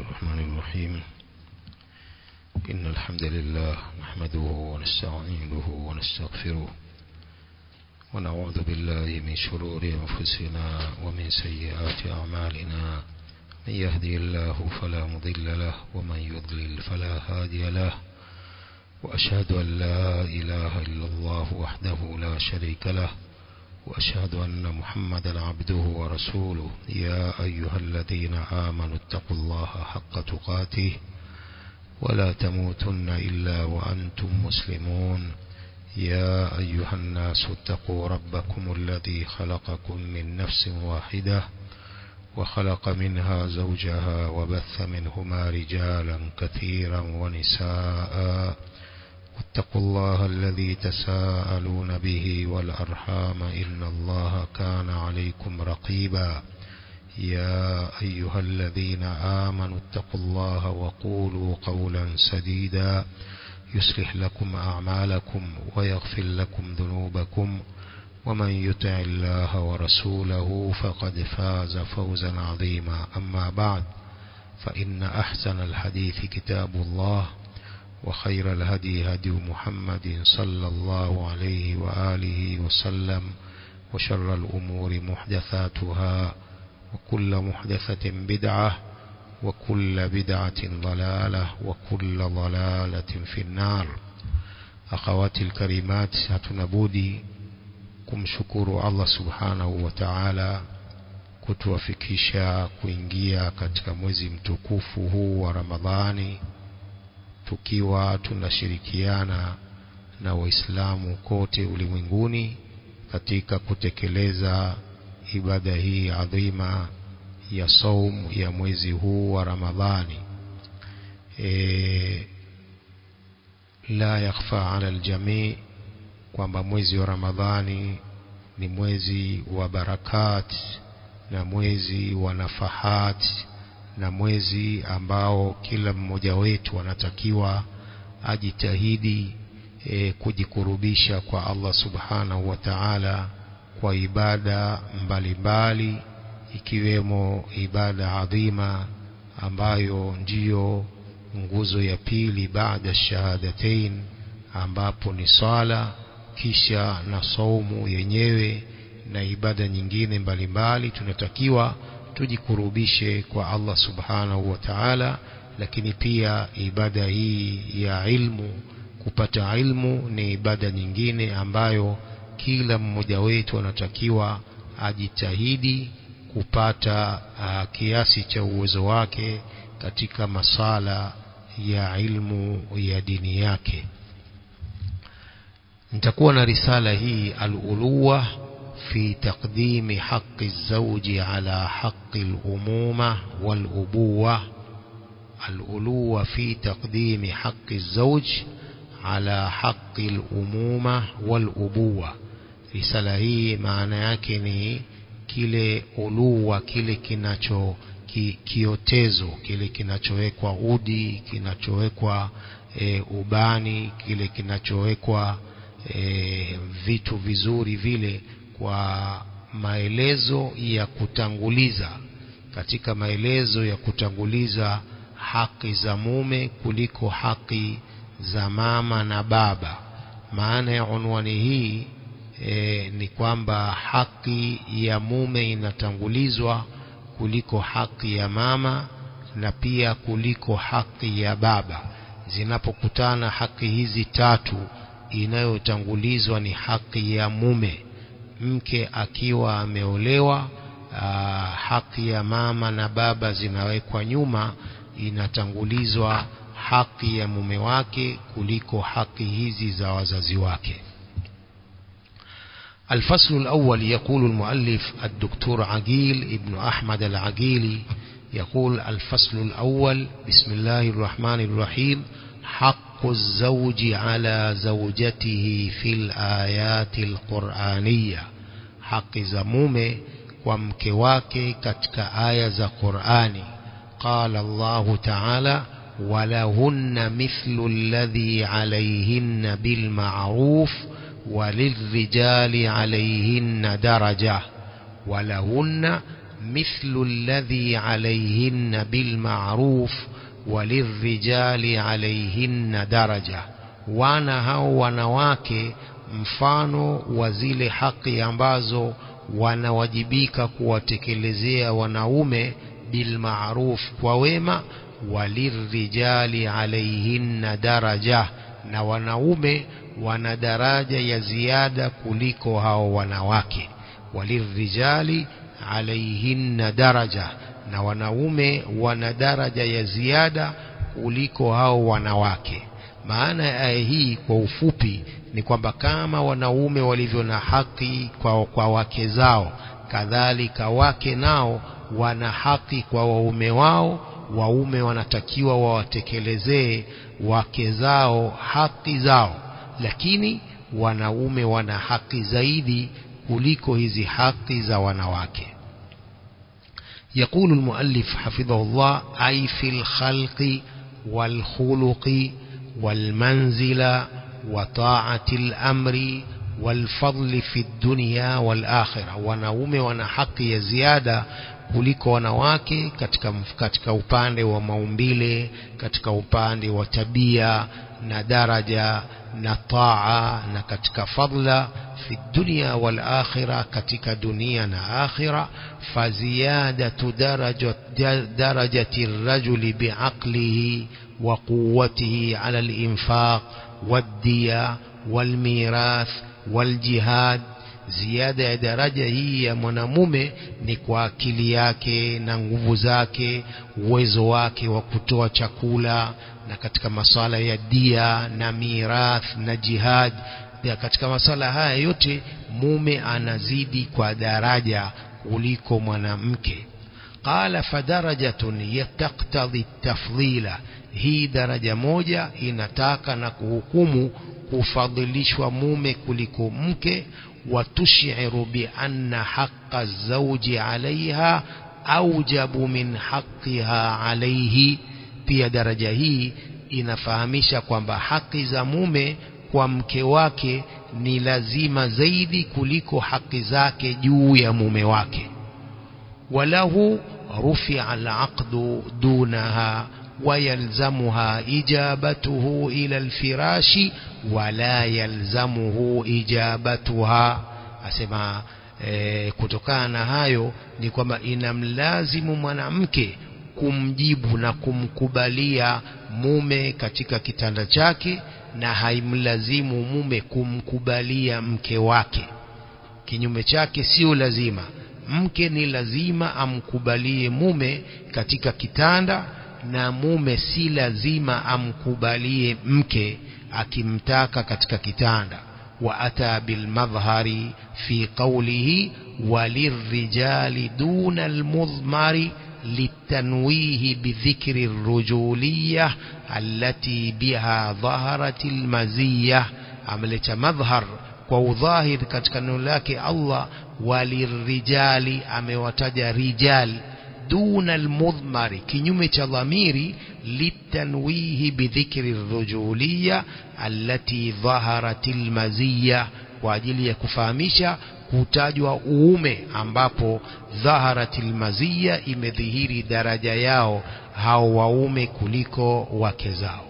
الرحمن الرحيم. إن الحمد لله نحمده ونستعينه ونستغفره ونعوذ بالله من شرور أنفسنا ومن سيئات أعمالنا. من يهدي الله فلا مضل له ومن يضلل فلا هادي له، وأشهد أن لا إله إلا الله وحده لا شريك له، وأشهد أن محمدا عبده ورسوله. يا أيها الذين آمنوا اتقوا الله حق تقاته ولا تموتن إلا وأنتم مسلمون. يا أيها الناس اتقوا ربكم الذي خلقكم من نفس واحدة وخلق منها زوجها وبث منهما رجالا كثيرا ونساء. واتقوا الله الذي تساءلون به والأرحام إن الله كان عليكم رقيبا. يا أيها الذين آمنوا اتقوا الله وقولوا قولا سديدا يصلح لكم أعمالكم ويغفر لكم ذنوبكم، ومن يطع الله ورسوله فقد فاز فوزا عظيما. أما بعد، فإن أحسن الحديث كتاب الله، وخير الهدي هدي محمد صلى الله عليه وآله وسلم، وشر الأمور محدثاتها، وكل محدثة بدعة، وكل بدعة ضلالة، وكل ضلالة في النار. أخواتي الكريمات، hatunabudi kumshukuru Allah subhanahu wa ta'ala kutuwafikisha kuingia katika mwezi mtukufu huu wa Ramadhani, tukiwa tunashirikiana na Waislamu kote ulimwenguni katika kutekeleza ibada hii adhima ya saum ya mwezi huu wa Ramadhani. La yakhfa ala aljami kwamba mwezi wa Ramadhani ni mwezi wa barakat na mwezi wa nafahat na mwezi ambao kila mmoja wetu anatakiwa ajitahidi kujikurubisha kwa Allah subhanahu wa ta'ala kwa ibada mbalimbali, ikiwemo ibada adhima ambayo ndiyo nguzo ya pili baada shahadatain, ambapo ni sala, kisha na saumu yenyewe na ibada nyingine mbalimbali. Tunatakiwa tujikurubishe kwa Allah subhanahu wa ta'ala, lakini pia ibada hii ya ilmu, kupata ilmu, ni ibada nyingine ambayo kila mmoja wetu anatakiwa ajitahidi kupata kiasi cha uwezo wake katika masala ya ilmu ya dini yake. Nitakuwa na risala hii al-uluwa fi taqdimi haqqi az-zawji ala haqqi al-umuma wal-ubuwa. Al-uluwa fi taqdimi haqqi az-zawj ala haqqi al-umuma wal-ubuwa. Risala hii maana yake ni kile uluwa, kile kinacho kiotezo, kile kinachowekwa udi, kinachowekwa ubani, kile kinachowekwa vitu vizuri vile, kwa maelezo ya kutanguliza, katika maelezo ya kutanguliza haki za mume kuliko haki za mama na baba. Maana ya unwani hii ni kwamba haki ya mume inatangulizwa kuliko haki ya mama na pia kuliko haki ya baba. Zinapokutana haki hizi tatu, inayotangulizwa ni haki ya mume. Mke akiwa ameolewa, haki ya mama na baba zinawekwa nyuma, inatangulizwa haki ya mume wake kuliko haki hizi za wazazi wake. الفصل الأول. يقول المؤلف الدكتور عقيل ابن أحمد العقيلي، يقول: الفصل الأول. بسم الله الرحمن الرحيم. حق الزوج على زوجته في الآيات القرآنية. حق زمومه ومكواك كتك آية قرآني. قال الله تعالى: ولهن مثل الذي عليهن بالمعروف وللرجال عليهن درجة. ولهن مثل الذي عليهن بالمعروف وللرجال عليهن درجة. wana hao wanawake mfano wa zile haki ambazo wanawajibika kuwatekelezea wanaume bilma'ruf kwa wema, walirrijali alaihinna daraja, na wanaume wana daraja ya ziada kuliko hao wanawake. Walirrijali alaihinna daraja, na wanaume wana daraja ya ziada kuliko hao wanawake. Maana ya aya hii kwa ufupi ni kwamba kama wanaume walivyo na haki kwa wake zao, kadhalika wake nao wana haki kwa waume wao. Waume wanatakiwa wawatekelezee wake zao haki zao, lakini wanaume wana haki zaidi kuliko hizi haki za wanawake. يقول المؤلف حفظه الله: أي في الخلق والخلق والمنزلة وطاعة الأمر والفضل في الدنيا والآخرة. wanaume wana haki ya ziada kuliko wanawake katika upande wa maumbile, katika upande wa tabia na daraja na taa, na katika fadla fi dunya wal akhirah, katika dunia na akhirah. Faziyadatu darajati ar-rajuli bi'aqlihi wa quwwatihi 'ala al-infaq wad-diya wal-mirath wal-jihad, ziada ya daraja hii ya mwanamume ni kwa akili yake na nguvu zake, uwezo wake wa kutoa chakula, na katika masuala ya dia na mirath na jihad. Katika masuala haya yote mume anazidi kwa daraja kuliko mwanamke. Qala fadarajatun yataqtadhi at-tafdhila, hii daraja moja inataka na kuhukumu kufadhilishwa mume kuliko mke. وتشعر بأن حق الزوج عليها أوجب من حقها عليه. pia daraja hii inafahamisha kwamba haki za mume kwa mke wake ni lazima zaidi kuliko haki zake juu ya mume wake. walahu rufi'a al-'aqdu dunaha ويلزمها إجابته إلى الفراش ولا يلزمه إجابتها. asema kutokana na hayo ni kwamba inamlazimu mwanamke kumjibu na kumkubalia mume katika kitanda chake, na haimlazimu mume kumkubalia mke wake. Kinyume chake sio lazima. Mke ni lazima amkubalie mume katika kitanda, na mume si lazima amkubalie mke akimtaka katika kitanda. wa ata bil madhhari fi qawlihi walirrijali duna al mudhmari litanwihi bi dhikri ar-rujuliyah allati biha dhaharat al maziyah. ameleta madhhar kwa udhahir katika neno lake Allah, walirrijali, amewataja rijal duna al-mudhmari, kinyume cha dhamiri, litanwihi bidhikri ar-rujuliyya allati dhaharatil maziyya, kwa ajili ya kufahamisha kutajwa uume ambapo dhaharatil maziyya, imedhihiri daraja yao hao waume kuliko wake zao.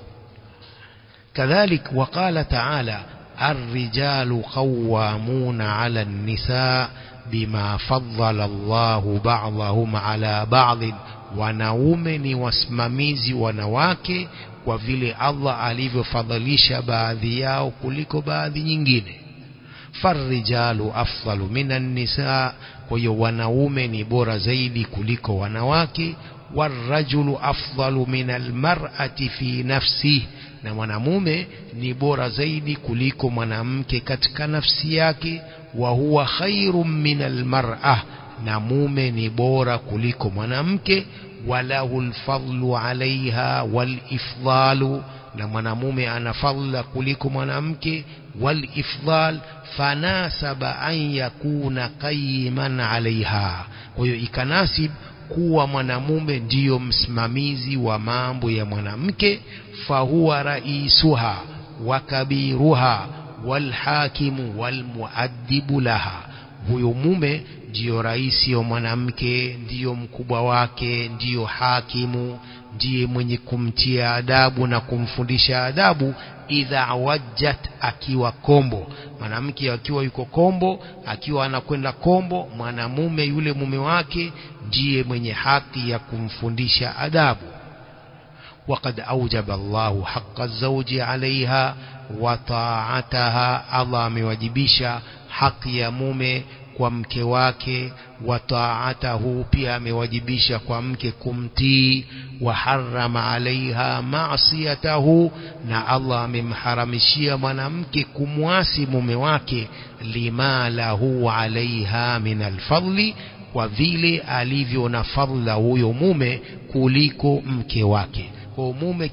kadhalik waqala ta'ala: ar-rijalu qawwamuna 'ala an-nisaa bima faddala Allahu ba'dahum ala ba'd, wanaume ni wasimamizi wanawake kwa vile Allah alivyofadhilisha baadhi yao kuliko baadhi nyingine. Farrijalu afdalu minan nisaa, kwa hiyo wanaume ni bora zaidi kuliko wanawake. Warrajulu afdalu minal mar'ati fi nafsihi, na mwanamume ni bora zaidi kuliko mwanamke katika nafsi yake. Wa huwa khairum minal mar'ah, na mume ni bora kuliko mwanamke. Walahul fadlu alaiha wal ifdalu, na mwanamume ana fadla kuliko mwanamke. Wal ifdal fanasaba an yakuna qayyiman alaiha, kwa hiyo ikanasib kuwa mwanamume ndiyo msimamizi wa mambo ya mwanamke. Fahuwa raisuha wa kabiruha wal hakimu wal muaddibu laha, huyo mume ndiyo raisi wa mwanamke, ndiyo mkubwa wake, ndiyo hakimu, ndiye mwenye kumtia adabu na kumfundisha adabu. Idha wajjat, akiwa kombo, mwanamke akiwa yuko kombo, akiwa anakwenda kombo, mwanamume yule mume wake ndiye mwenye haki ya kumfundisha adabu. وقد أوجب الله حق الزوج عليها وطاعتها, الله amewajibisha haki ya mume kwa mke wake, wataatahu, pia amewajibisha kwa mke kumtii, wa harrama alaiha ma'siyatahu, na Allah amemharamishia mwanamke kumwasi mume wake, lima lahu alaiha min alfadli, kwa vile alivyo na fadhila huyo mume kuliko mke wake. Kwa mume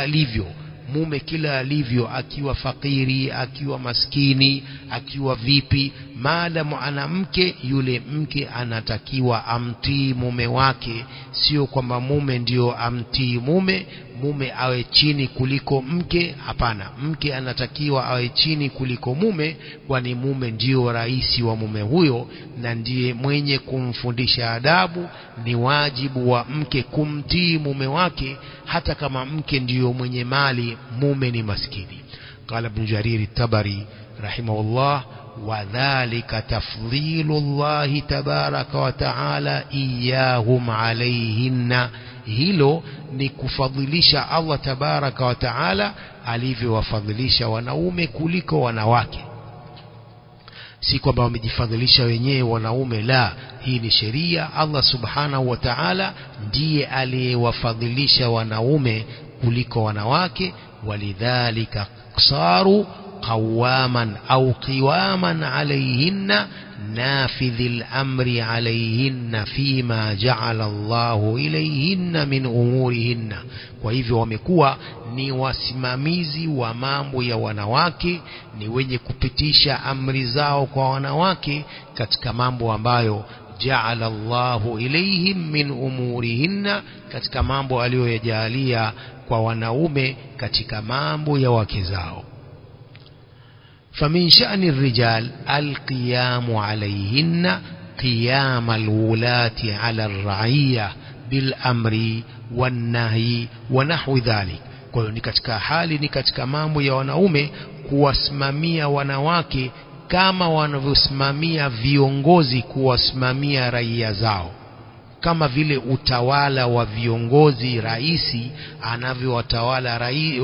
kila alivyo, akiwa fakiri, akiwa maskini, akiwa vipi, maadamu ana mke, yule mke anatakiwa amtii mume wake. Sio kwamba mume ndio amtii mume awe chini kuliko mke. Hapana, mke anatakiwa awe chini kuliko mume, kwani mume ndio raisi wa mume huyo na ndiye mwenye kumfundisha adabu. Ni wajibu wa mke kumtii mume wake, hata kama mke ndio mwenye mali, mume ni maskini. Qala Ibn Jarir at-Tabari rahimahullah, wadhalika tafdhilullahi tabaraka wa taala iyahum alayhinna, hilo ni kufadhilisha Allah tabaraka wa taala alivyowafadhilisha wanaume kuliko wanawake. Si kwamba wamejifadhilisha wenyewe wanaume, la, hii ni sheria. Allah subhanahu wa ta'ala ndiye aliyewafadhilisha wanaume kuliko wanawake. Walidhalika saru qawaman au qiwaman alayhinna nafidhil amri alayhinna fima ja'ala Allahu ilayhinna min umurihinna. Kwa hivyo wamekuwa ni wasimamizi wa mambo ya wanawake, ni wenye kupitisha amri zao kwa wanawake katika mambo ambayo ja'ala Allahu ilayhim min umurihinna, katika mambo aliyoyajalia kwa wanaume katika mambo ya wake zao. فمن شأن الرجال القيام عليهن قيام الولاة على الرعية بالأمر والنهي ونحو ذلك. Kwa hiyo ni katika hali, ni katika mambo ya wanaume kuwasimamia wanawake kama wanavyosimamia viongozi kuwasimamia raia zao. Kama vile utawala wa viongozi, raisi anavyowatawala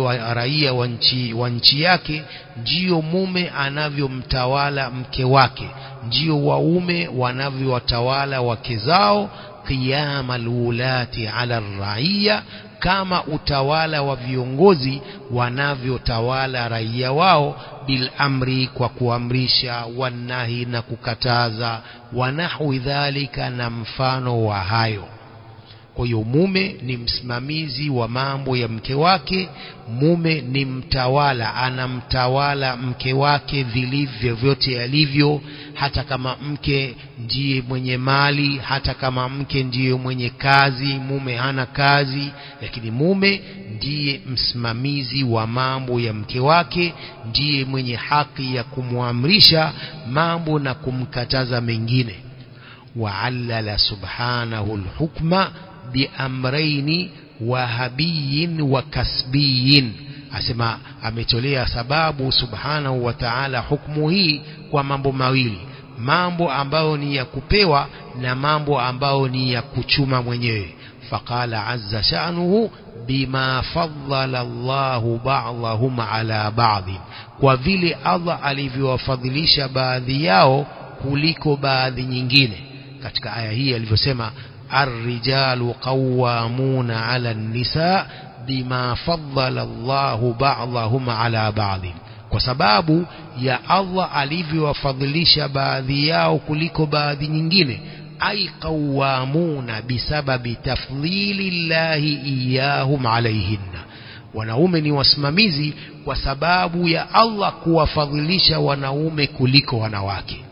raia wa nchi yake, ndio mume anavyomtawala mke wake, ndio waume wanavyowatawala wake zao. Qiyama alulati ala raia, kama utawala wa viongozi wanavyotawala raia wao, bil amri, kwa kuamrisha, wanahi, na kukataza, wanahu dhalika, na mfano wa hayo. Kwa hiyo mume ni msimamizi wa mambo ya mke wake, mume ni mtawala, anamtawala mke wake vilivyo vyote alivyo, hata kama mke ndiye mwenye mali, hata kama mke ndiye mwenye kazi, mume hana kazi, lakini mume ndiye msimamizi wa mambo ya mke wake, ndiye mwenye haki ya kumwamrisha mambo na kumkataza mengine. Wa'allala subhanahu al-hukma biamraini wahabiyin wa kasbiyin, asema ametolea sababu subhanahu wa ta'ala hukumu hii kwa mambo mawili, mambo ambayo ni ya kupewa na mambo ambayo ni ya kuchuma mwenyewe. Faqala azza sha'nuhu bima faddala Allahu ba'dahum ala ba'd, kwa vile Allah alivyowafadhilisha baadhi yao kuliko baadhi nyingine. Katika aya hii alivyosema الرجال قوامون على النساء بما فضل الله بعضهم على بعض, kwa sababu ya Allah alivyowafadhilisha baadhi yao kuliko baadhi nyingine. Ay qawamuna bisababi tafdhilillahi iyahum alayhinna, wanaume ni wasimamizi kwa sababu ya Allah kuwafadhilisha wanaume kuliko wanawake.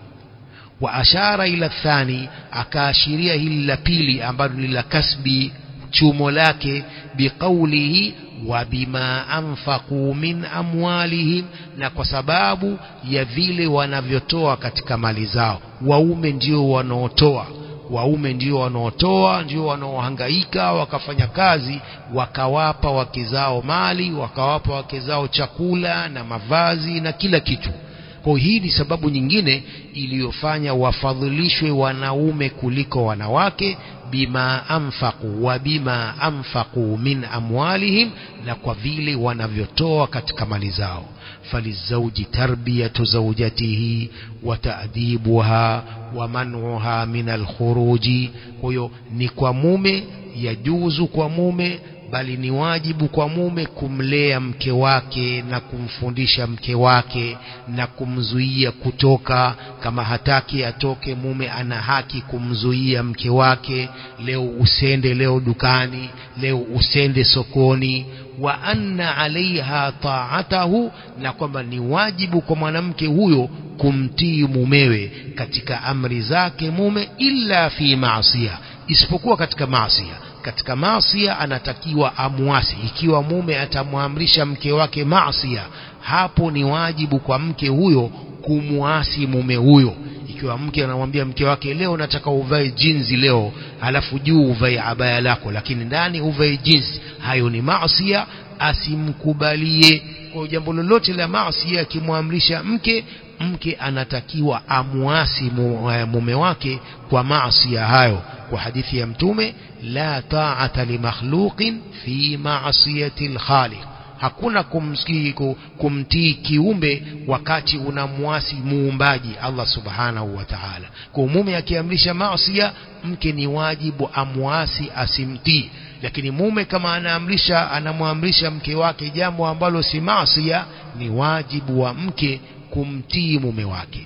Wa ashara ila thani, akaashiria hili la pili ambalo ni la kasbi, chumo lake, biqaulihi wa bima anfaqu min amwalihim, na kwa sababu ya vile wanavyotoa katika mali zao. Waume ndio wanaotoa, ndio wanaohangaika wakafanya kazi, wakawapa wake zao mali, wakawapa wake zao chakula na mavazi na kila kitu. Kwa hii ni sababu nyingine iliyofanya wafadhilishwe wanaume kuliko wanawake, bima anfaqu wa bima anfaqu min amwalihim, na kwa vile wanavyotoa katika mali zao. Falizawji tarbiyatu zawjatihi wa ta'dibuha wa man'uha min alkhuruji. Kwa hiyo ni kwa mume, yajuzu kwa mume, bali ni wajibu kwa mume kumlea mke wake na kumfundisha mke wake na kumzuia kutoka. Kama hataki atoke, mume ana haki kumzuia mke wake, leo usende leo dukani, leo usende sokoni. Wa anna alaiha ta'atahu, na kwamba ni wajibu kwa mwanamke huyo kumtii mumewe katika amri zake mume, illa fi maasiya, isipokuwa katika maasiya. Katika maasiya anatakiwa amuasi. Ikiwa mume atamwamrisha mke wake maasiya, hapo ni wajibu kwa mke huyo kumuasi mume huyo. Ikiwa mke anamwambia mke wake, leo nataka uvae jinzi leo, halafu juu uvae abaya lako, lakini ndani uvae jinsi, hayo ni maasiya, asimkubalie. Kwa jambo lolote la maasiya akimwamrisha mke anatakiwa amuasi mume wake kwa maasiya hayo, kwa hadithi ya Mtume, la ta'ata li makhluqin fi ma'siyati al-khaliq. Hakuna kumtii kiumbe wakati unamuasi muumbaji Allah subhanahu wa ta'ala. Kwa mume akiamrisha maasiya, mke ni wajibu amuasi, asimtii. Lakini mume kama anamwamrisha mke wake jambo ambalo si maasiya, ni wajibu wa mke kumtii mume wake.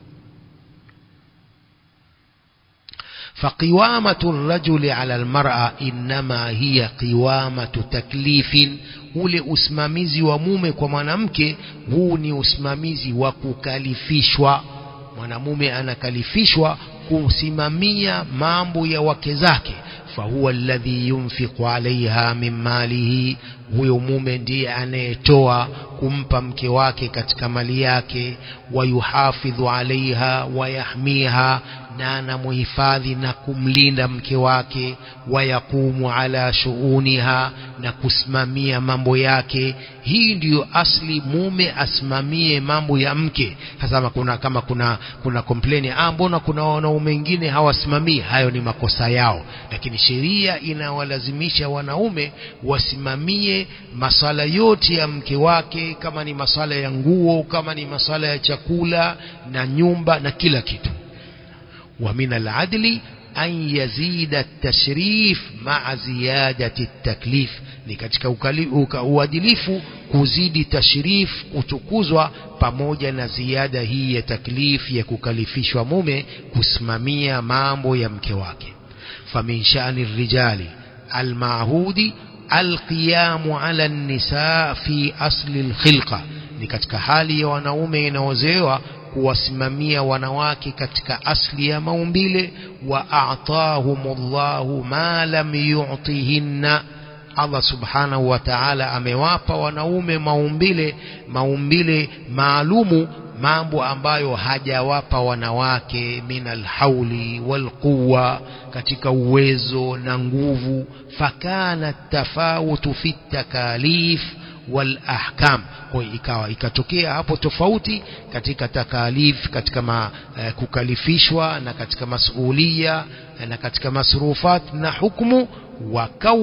فقوامة الرجل على المرأة إنما هي قوامة تكليف. ule usimamizi wa mume kwa mwanamke, huu ni usimamizi wa kukalifishwa. Mwanamume anakalifishwa kusimamia mambo ya wake zake. fahuwa alladhi yunfiqu alaiha min malihi, huyo mume ndiye anayetoa kumpa mke wake katika mali yake. Wayuhafidhu alaiha wayahmiha, na anamuhifadhi na kumlinda mke wake. Wayaqumu ala shuuniha, na kusimamia mambo yake. Hii ndiyo asli, mume asimamie mambo ya mke. Hasa kama kuna complain, mbona kuna wanaume wengine hawasimamii, hayo ni makosa yao. Lakini sheria inawalazimisha wanaume wasimamie masala yote ya mke wake, kama ni masala ya nguo, kama ni masala ya chakula na nyumba na kila kitu. Wa min al-adli an yazida at-tashrif ma'a ziyadati at-taklif, ni katika uadilifu kuzidi tashrif, kutukuzwa, pamoja na ziada hii ya taklif ya kukalifishwa mume kusimamia mambo ya mke wake. Famin sha'ni ar-rijali al-ma'hudi al-qiyamu 'ala an-nisaa fi asli al-khilqa, ni katika hali ya wanaume inaozewa kuwasimamia wanawake katika asli ya maumbile. Wa a'tahumullahu ma lam yu'tihinna, Allah subhanahu wa ta'ala amewapa wanaume maumbile maalumu, mambo ambayo hajawapa wanawake, minal hauli wal quwwa, katika uwezo na nguvu. Fakana tafawutu fi takalif wal ahkam, kwa ikatokea hapo tofauti katika takalif, katika kukalifishwa, na katika masulia, na katika masrufat na hukumu. Wa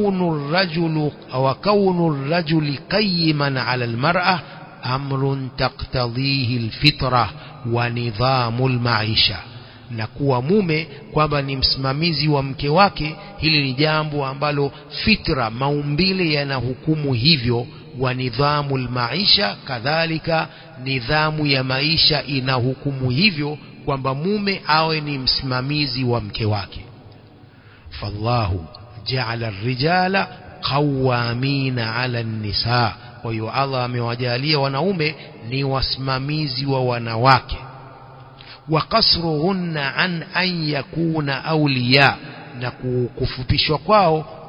kaunu rajuli qayyiman ala almar'a amrun taqtadhihi alfitra wa nidhamul maisha, na kuwa mume kwamba ni msimamizi wa mke wake, hili ni jambo ambalo fitra, maumbile yanahukumu hivyo. Wa nidhamul maisha, kadhalika nidhamu ya maisha inahukumu hivyo, kwamba mume awe ni msimamizi wa mke wake. Fallahu ja'ala ar-rijala qawwamina 'ala an-nisaa, kwa hiyo Allah amewajalia wanaume ni wasimamizi wa wanawake. Wa qasruhunna an yakuna awliya, na kufupishwa kwao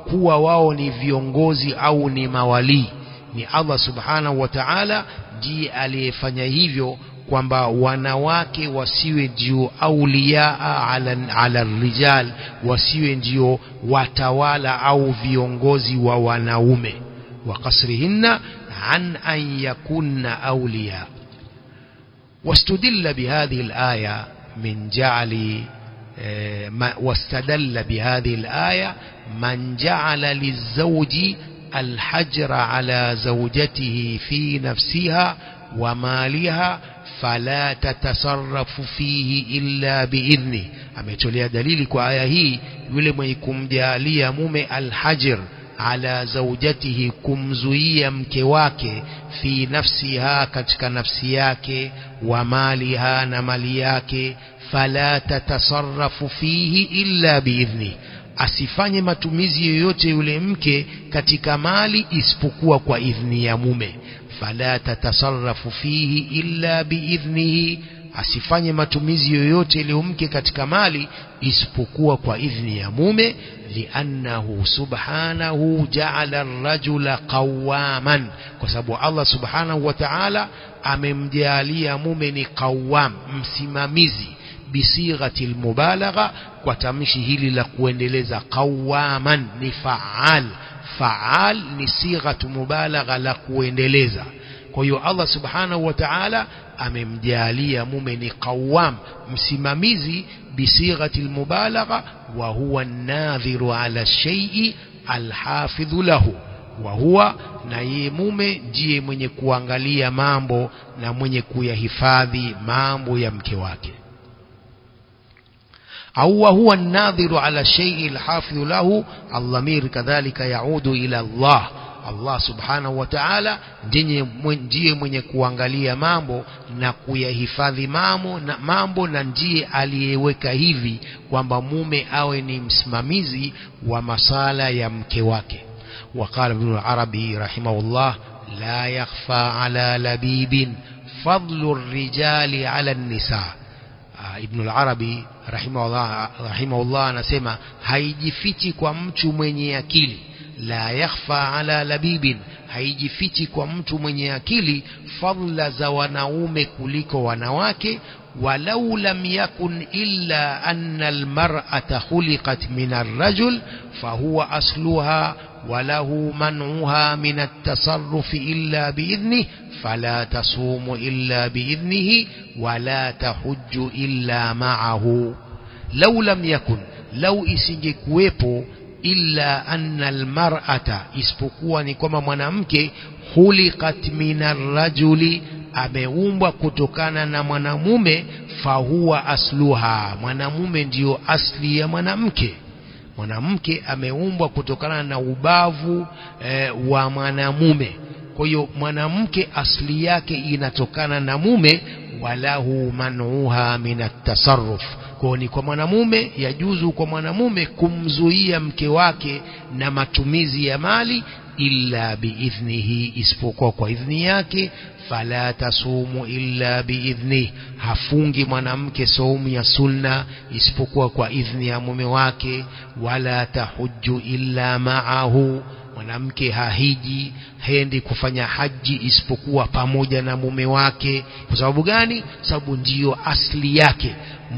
kuwa wao ni viongozi au ni mawali. Ni Allah subhanahu wa ta'ala ndiye aliyefanya hivyo, kwamba wanawake wasiwe ndio auliaa ala rijal, wasiwe ndio watawala au viongozi wa wanaume. Wa qasrihinna an an yakunna awliya. واستدل بهذه الآية من جعل واستدل بهذه الآية من جعل للزوج الحجر على زوجته في نفسها ومالها فلا تتصرف فيه إلا بإذنه. ametolea dalili kwa aya hii yule mwenye kumjalia mume alhajr ala zawjatihi, kumzuia mke wake, fi nafsiha, katika nafsi yake, wa maliha, na mali yake, fala tatasarrafu fihi illa biidhni, asifanye matumizi yoyote yule mke katika mali isipokuwa kwa idhni ya mume. Fala tatasarrafu fihi illa biidhnihi, asifanye matumizi yoyote yule mke katika mali isipokuwa kwa idhni ya mume. Liannahu subhanahu ja'ala ar-rajula qawaman, kwa sababu Allah subhanahu wa ta'ala amemjalia mume ni qawam, msimamizi, bisighati al-mubalagha, kwa tamshi hili la kuendeleza. Qawaman ni fa'al, fa'al ni sighatu mubalagha la kuendeleza. Kwa hiyo Allah subhanahu wa ta'ala amemjalia mume ni qawam, msimamizi, bisighati almubalagha, wa huwa an-nadhiru ala shay'i alhafidhu lahu, wa huwa, na yeye mume ndiye mwenye kuangalia mambo na mwenye kuyahifadhi mambo ya mke wake. au wa huwa an-nadhiru ala shay'i alhafidhu lahu, al-dhamir kadhalika yaudu ila Allah. Allah subhanahu wa ta'ala ndiye mwenye kuangalia mambo na kuyahifadhi mambo, na ndiye aliyeweka hivi kwamba mume awe ni msimamizi wa masala ya mke wake. Waqala Ibn al-Arabi rahimahullah, la yakhfa ala labibin fadlu ar-rijali ala an-nisa. Ibn al-Arabi rahimahullah anasema haijifichi kwa mtu mwenye akili, la yakhfa ala labibin, haijifichi kwa mtu mwenye akili fadla za wanaume kuliko wanawake. Walau lam yakun illa anna almar'ata khuliqat min arrajul fahuwa asluha walahu man'uha min at-tasarruf illa biidhnihi fala tasumu illa biidhnihi wala tahujju illa ma'ahu. Lau lam yakun, lau isingekuwepo, illa anna almar'ata, isipokuwa ni kwamba mwanamke, khuliqat minar rajuli, ameumbwa kutokana na mwanamume, fahuwa asluha, mwanamume ndiyo asli ya mwanamke. Mwanamke ameumbwa kutokana na ubavu wa mwanamume. Kwa hiyo mwanamke asli yake inatokana na mume. Walahu man'uha min at-tasarruf, kwa ni kwa mwanamume, yajuzu kwa mwanamume kumzuia mke wake na matumizi ya mali, illa biidhnihi, isipokuwa kwa idhni yake. Fala tasumu illa biidhnihi, hafungi mwanamke saumu ya sunna isipokuwa kwa idhni ya mume wake. Wala tahujju illa ma'ahu, mwanamke hahiji, hendi kufanya haji isipokuwa pamoja na mume wake. Kwa sababu gani? Sababu ndiyo asli yake.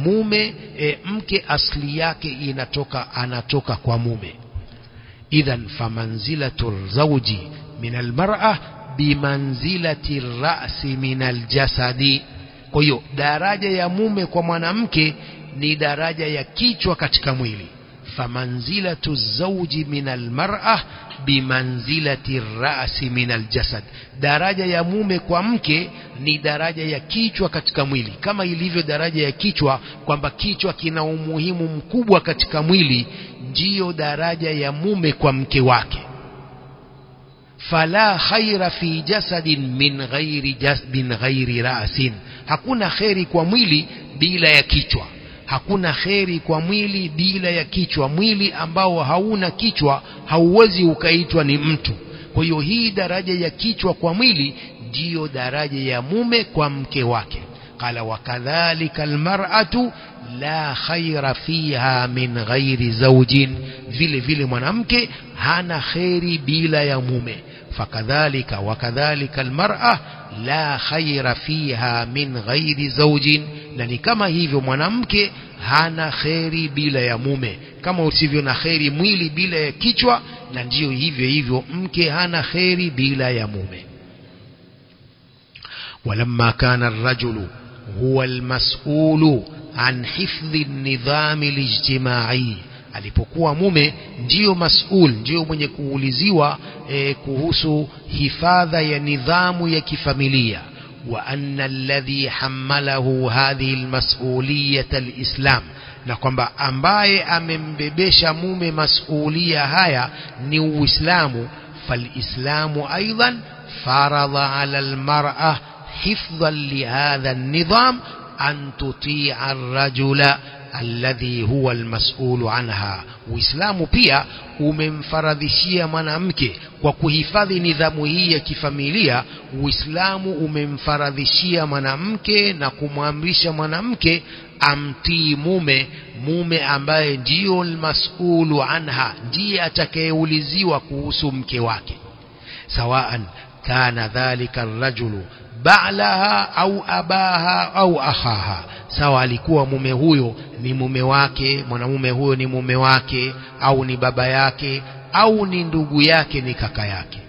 Mke asli yake anatoka kwa mume. Idhan famanzilatu zawji min almar'a bimanzilati ar-ra'si min aljasadi. Kwa hiyo daraja ya mume kwa mwanamke ni daraja ya kichwa katika mwili. Famanzilatu zawji min almar'a bimanzilati ar-ra'si min aljasad, daraja ya mume kwa mke ni daraja ya kichwa katika mwili. Kama ilivyo daraja ya kichwa kwamba kichwa kina umuhimu mkubwa katika mwili, ndiyo daraja ya mume kwa mke wake. Fala khaira fi jasadin min ghairi ra'sin, hakuna khairi kwa mwili bila ya kichwa. Hakuna kheri kwa mwili bila ya kichwa. Mwili ambao hauna kichwa hauwezi ukaitwa ni mtu. Kwa hiyo hii daraja ya kichwa kwa mwili ndiyo daraja ya mume kwa mke wake. Qala wa kadhalika almar'atu la khayra fiha min ghairi zawjin, vile vile mwanamke hana khairi bila ya mume. Fakadhalika wakadhalika almar'a la khaira fiha min ghairi zawjin, na ni kama hivyo mwanamke hana khairi bila ya mume, kama usivyo na khairi mwili bila ya kichwa, na ndio hivyo hivyo mke hana khairi bila ya mume. ولما كان الرجل هو المسؤول عن حفظ النظام الاجتماعي, alipokuwa mume ndio mas'ul, ndio mwenye kuuliziwa kuhusu hifadha ya nidhamu ya kifamilia, wa anna alladhi hammalahu hadhihi almas'uliyata alislam, na kwamba ambaye amembebesha mume mas'ulia haya ni Uislamu. Falislamu aidan faradha ala almar'a حفظا لهذا النظام أن تطيع الرجل الذي هو المسؤول عنها. Uislamu pia umemfaradhishia mwanamke kwa kuhifadhi nidhamu hii ya kifamilia. Uislamu umemfaradhishia mwanamke na kumwamrisha mwanamke amtii mume ambaye ndio almas'ulu anha, ndiye atakayeuliziwa kuhusu mke wake. Sawaan kana dhalika arrajulu ba'laha au abaha au akhaha, sawa alikuwa mume huyo ni mume wake, mwanamume huyo ni mume wake, au ni baba yake, au ni ndugu yake, ni kaka yake.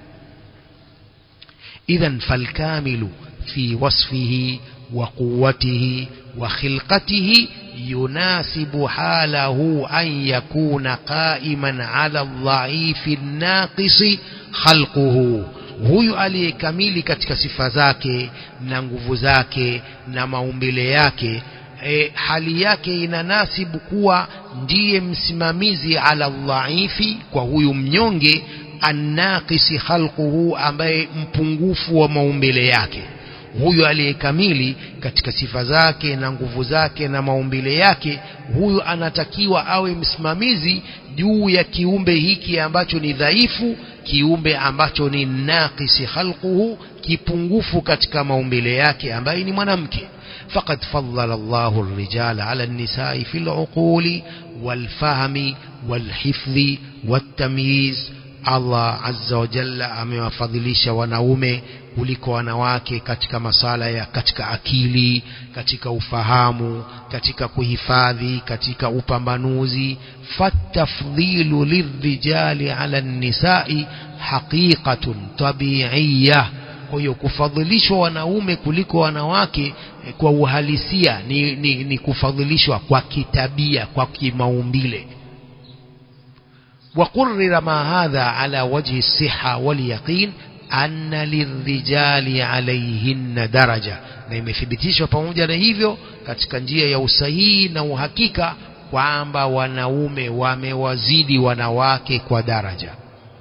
Idhan falkamilu fi wasfihi wa quwwatihi wa khilqatihi yunasibu halahu an yakuna qa'iman ala adh-dha'ifi an-naqisi khalquhu. Huyu aliyekamili katika sifa zake na nguvu zake na maumbile yake, hali yake inanasibu kuwa ndiye msimamizi ala dhaifi, kwa huyu mnyonge, annaqisi khalquhu, ambaye mpungufu wa maumbile yake. Huyu aliyekamili katika sifa zake na nguvu zake na maumbile yake, huyu anatakiwa awe msimamizi juu ya kiumbe hiki ambacho ni dhaifu, kiumbe ambacho ni naqisi khalquhu, kipungufu katika maumbile yake, ambaye ni mwanamke. Faqad faddala Allahu ar-rijala 'ala an-nisa'i fil 'uquli wal fahmi wal hifdhi wat tamyiz. Allah azza wa jalla amewafadhilisha wanaume kuliko wanawake katika masala ya katika akili, katika ufahamu, katika kuhifadhi, katika upambanuzi. Fatafdhilu lirrijali ala an-nisa'i haqiqatun tabi'iyyah, kwa hiyo kufadhilishwa wanaume kuliko wanawake kwa uhalisia ni kufadhilishwa kwa kitabia, kwa kimaumbile. وقرر ما هذا على وجه الصحة واليقين أن للرجال عليهن درجة, na imethibitishwa pamoja na hivyo katika njia ya usahihi na uhakika kwamba wanaume wamewazidi wanawake kwa daraja.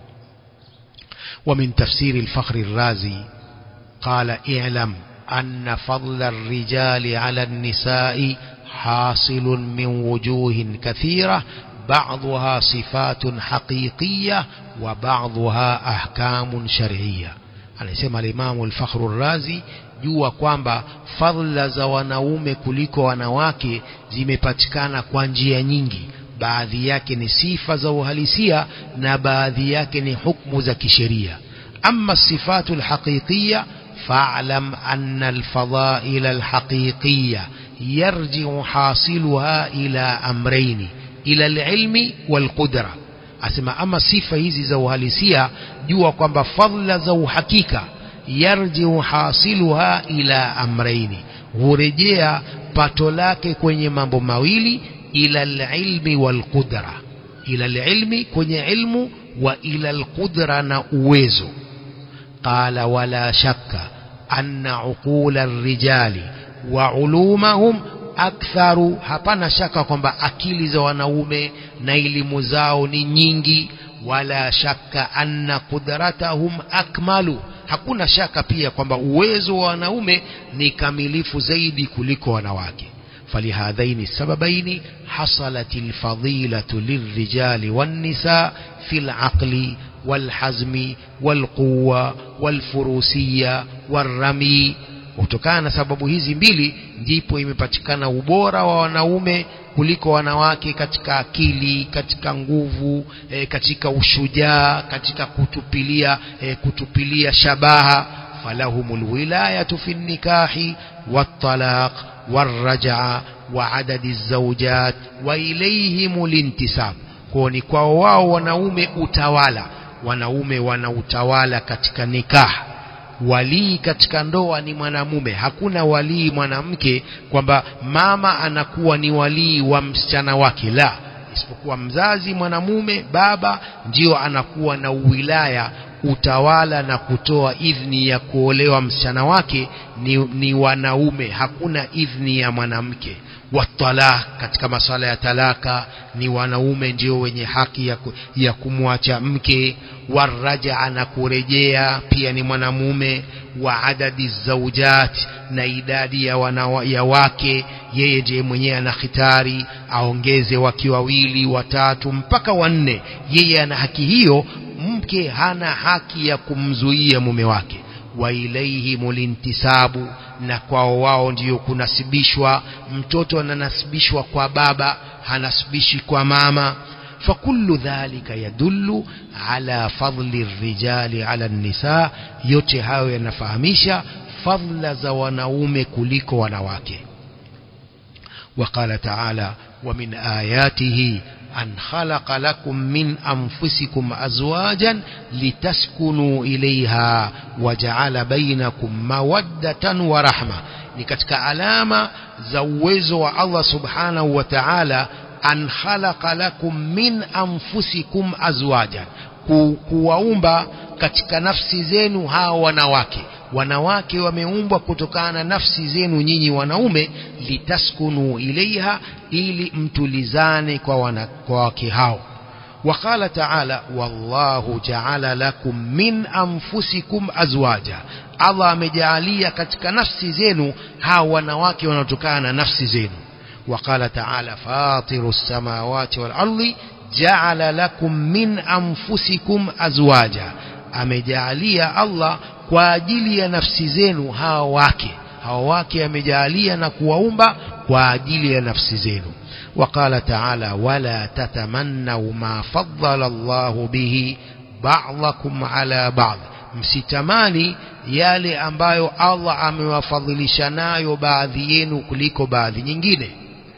ومن تفسير الفخر الرازي قال اعلم أن فضل الرجال على النساء حاصل من وجوه كثيرة بعضها صفات حقيقية وبعضها أحكام شرعية. anasema al-Imam al-Fakhr al-Razi, jua kwamba fadhila za wanaume kuliko wanawake zimepatikana kwa njia nyingi, baadhi yake ni sifa za uhalisia na baadhi yake ni hukumu za kisheria. Amma sifatu al-haqiqiyya fa'lam anna al-fada'il al-haqiqiyya yarji'u hasiluha ila amrayni, ila al-ilmi wal-qudra. Asema ama sifa hizi za uhalisia, jua kwamba fadhila za uhakika yarji'u hasiluha ila amrayni, hurejea pato lake kwenye mambo mawili, ila al-ilmi wal-qudra, ila al-ilmi kwenye ilmu, wa ila al-qudra na uwezo. Qala wala shakka anna uqula ar-rijali wa ulumahum aktharu, hapana shaka kwamba akili za wanaume na elimu zao ni nyingi. Wala shaka anna qudratahum akmalu, hakuna shaka pia kwamba uwezo wa wanaume ni kamilifu zaidi kuliko wanawake. فلهذين السببين حصلت الفضيلة للرجال والنساء في العقل والحزم والقوة والفروسية والرمي. Kutokana na sababu hizi mbili ndipo imepatikana ubora wa wanaume kuliko wanawake katika akili, katika nguvu, katika ushujaa, katika kutupilia shabaha. Falahumul wilayatu fi nikahi wat-talaq war-raj'a wa adadi zawjat wa ilayhimul intisab. Kwa ni kwa wao wanaume utawala, wanaume wana utawala katika nikah. Walii katika ndoa ni mwanamume, hakuna walii mwanamke kwamba mama anakuwa ni walii wa msichana wake, la, isipokuwa mzazi mwanamume, baba, ndio anakuwa na uwilaya, utawala na kutoa idhni ya kuolewa msichana wake ni wanaume, hakuna idhni ya mwanamke. Watalaq, katika masuala ya talaka ni wanaume ndio wenye haki ya kumwacha mke. Waraja, na kurejea pia ni mwanamume. Wa adadi zawjat, na idadi ya wake, yeye ndiye mwenyewe ana khitari, aongeze wake wawili, watatu mpaka wanne, yeye ana haki hiyo. Mke hana haki ya kumzuia mume wake. Wa ilayhimul intisabu, na kwao wao ndio kunasibishwa. Mtoto ananasibishwa kwa baba, hanasibishi kwa mama. Fakullu dhalika yadullu ala fadli rijali ala nisa, yote hayo yanafahamisha fadla za wanaume kuliko wanawake. وقال تعالى ومن آياته أن خلق لكم من أنفسكم أزواجا لتسكنوا إليها وجعل بينكم مودة ورحمة. ni katika alama za uwezo wa Allah subhanahu wa ta'ala, an khalaqa lakum min anfusikum azwajan, kuwaumba katika nafsi zenu hao wanawake. Wanawake wameumbwa kutokana na nafsi zenu nyinyi wanaume, litaskunu ilaiha, ili mtulizane kwa wake hao. Waqala ta'ala wallahu ja'ala lakum min anfusikum azwaja, Allah amejaalia katika nafsi zenu hao wanawake wanaotokana na nafsi zenu. Waqala ta'ala fatirus samawati wal ardi ja'ala lakum min anfusikum azwaja, amejaalia Allah kwa ajili ya nafsi zenu hao wake amejaalia na kuwaumba kwa ajili ya nafsi zenu. وقال تعالى ولا تتمنوا ما فضل الله به بعضكم على بعض, msitamani yale ambayo Allah amewafadhilisha nayo baadhi yenu kuliko baadhi nyingine.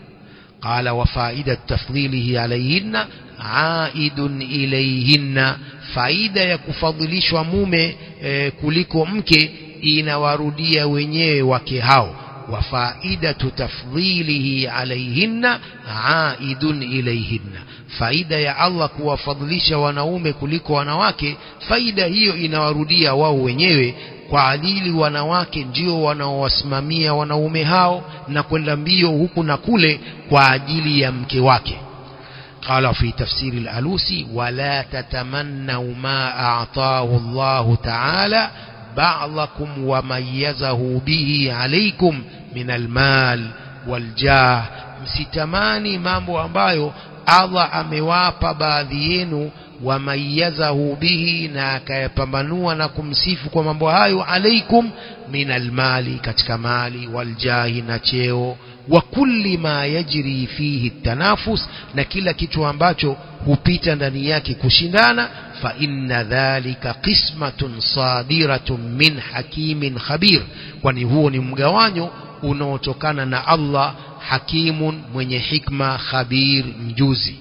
قال وفائدة تفضيله عليهن عائد إليهن, faida ya kufadhilishwa mume kuliko mke inawarudia wenyewe wake hao. وفائدة تفضيله عليهن عائد إليهن, faida ya Allah kuwafadhilisha wanaume kuliko wanawake, faida hiyo inawarudia wao wenyewe, kwa ajili wanawake ndio wanaowasimamia wanaume hao na kwenda mbio huku na kule kwa ajili ya mke wake. قال في تفسير الألوسي ولا تتمنوا ما أعطاه الله تعالى بعضكم وميزه به عليكم من المال والجاه, msitamani mambo ambayo Allah amewapa baadhi yenu, wamayazahu bihi, na akayapambanua na kumsifu kwa mambo hayo, alaikum min almali, katika mali, waljahi, na cheo, wa kulli ma yajri fihi tanafus, na kila kitu ambacho hupita ndani yake kushindana. Fa inna dhalika qismatun sadiratun min hakimin khabir, kwani huo ni mgawanyo unaotokana na Allah, hakimun, mwenye hikma, khabir, mjuzi.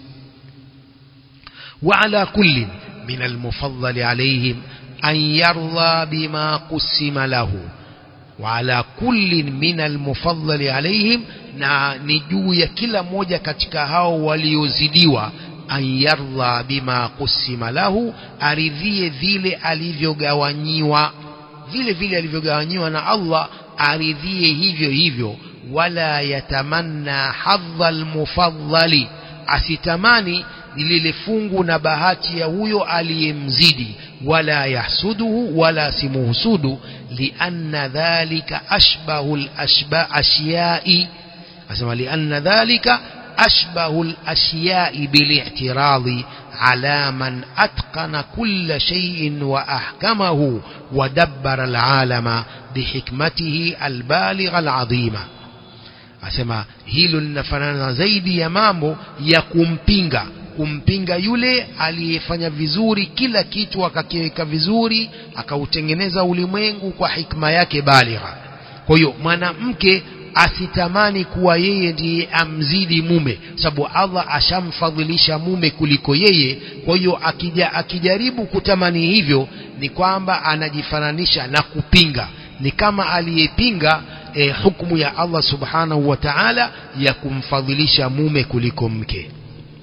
Wa ala kulli min almufaddal alayhim an yarda bima qusima lahu, wa ala kulli min almufaddal alayhim, na ni juu ya kila mmoja katika hao waliozidiwa, an yarda bima qusima lahu, aridhie vile alivyogawanyiwa, vile alivyogawanyiwa na Allah, aridhie hivyo hivyo. Wala yatamanna hadha almufaddali, asitamani lile fungu na bahati ya huyo aliyemzidi. Wala yahsuduhu, wala simuhusudu, lianna dhalika ashbahu al-ashyai, asema lianna dhalika ashbahu al-ashyai bil-i'tiradi ala man atqana kulla shay'in wa ahkamahu wa dabbara al-alama bihikmatihi albaligha alazima. Asema hilo linafanana zaidi ya mambo ya kumpinga yule aliyefanya vizuri kila kitu, akakiweka vizuri, akautengeneza ulimwengu kwa hikma yake baligha. Kwa hiyo mwanamke asitamani kuwa yeye ndiye amzidi mume, sababu Allah ashamfadhilisha mume kuliko yeye. Kwa hiyo akijaribu kutamani hivyo, ni kwamba anajifananisha na kupinga, ni kama aliyepinga hukumu ya Allah subhanahu wa ta'ala ya kumfadhilisha mume kuliko mke.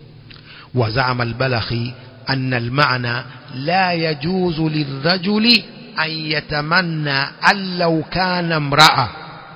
وزعم البلخي أن المعنى لا يجوز للرجل أن يتمنى أن لو كان امرأة.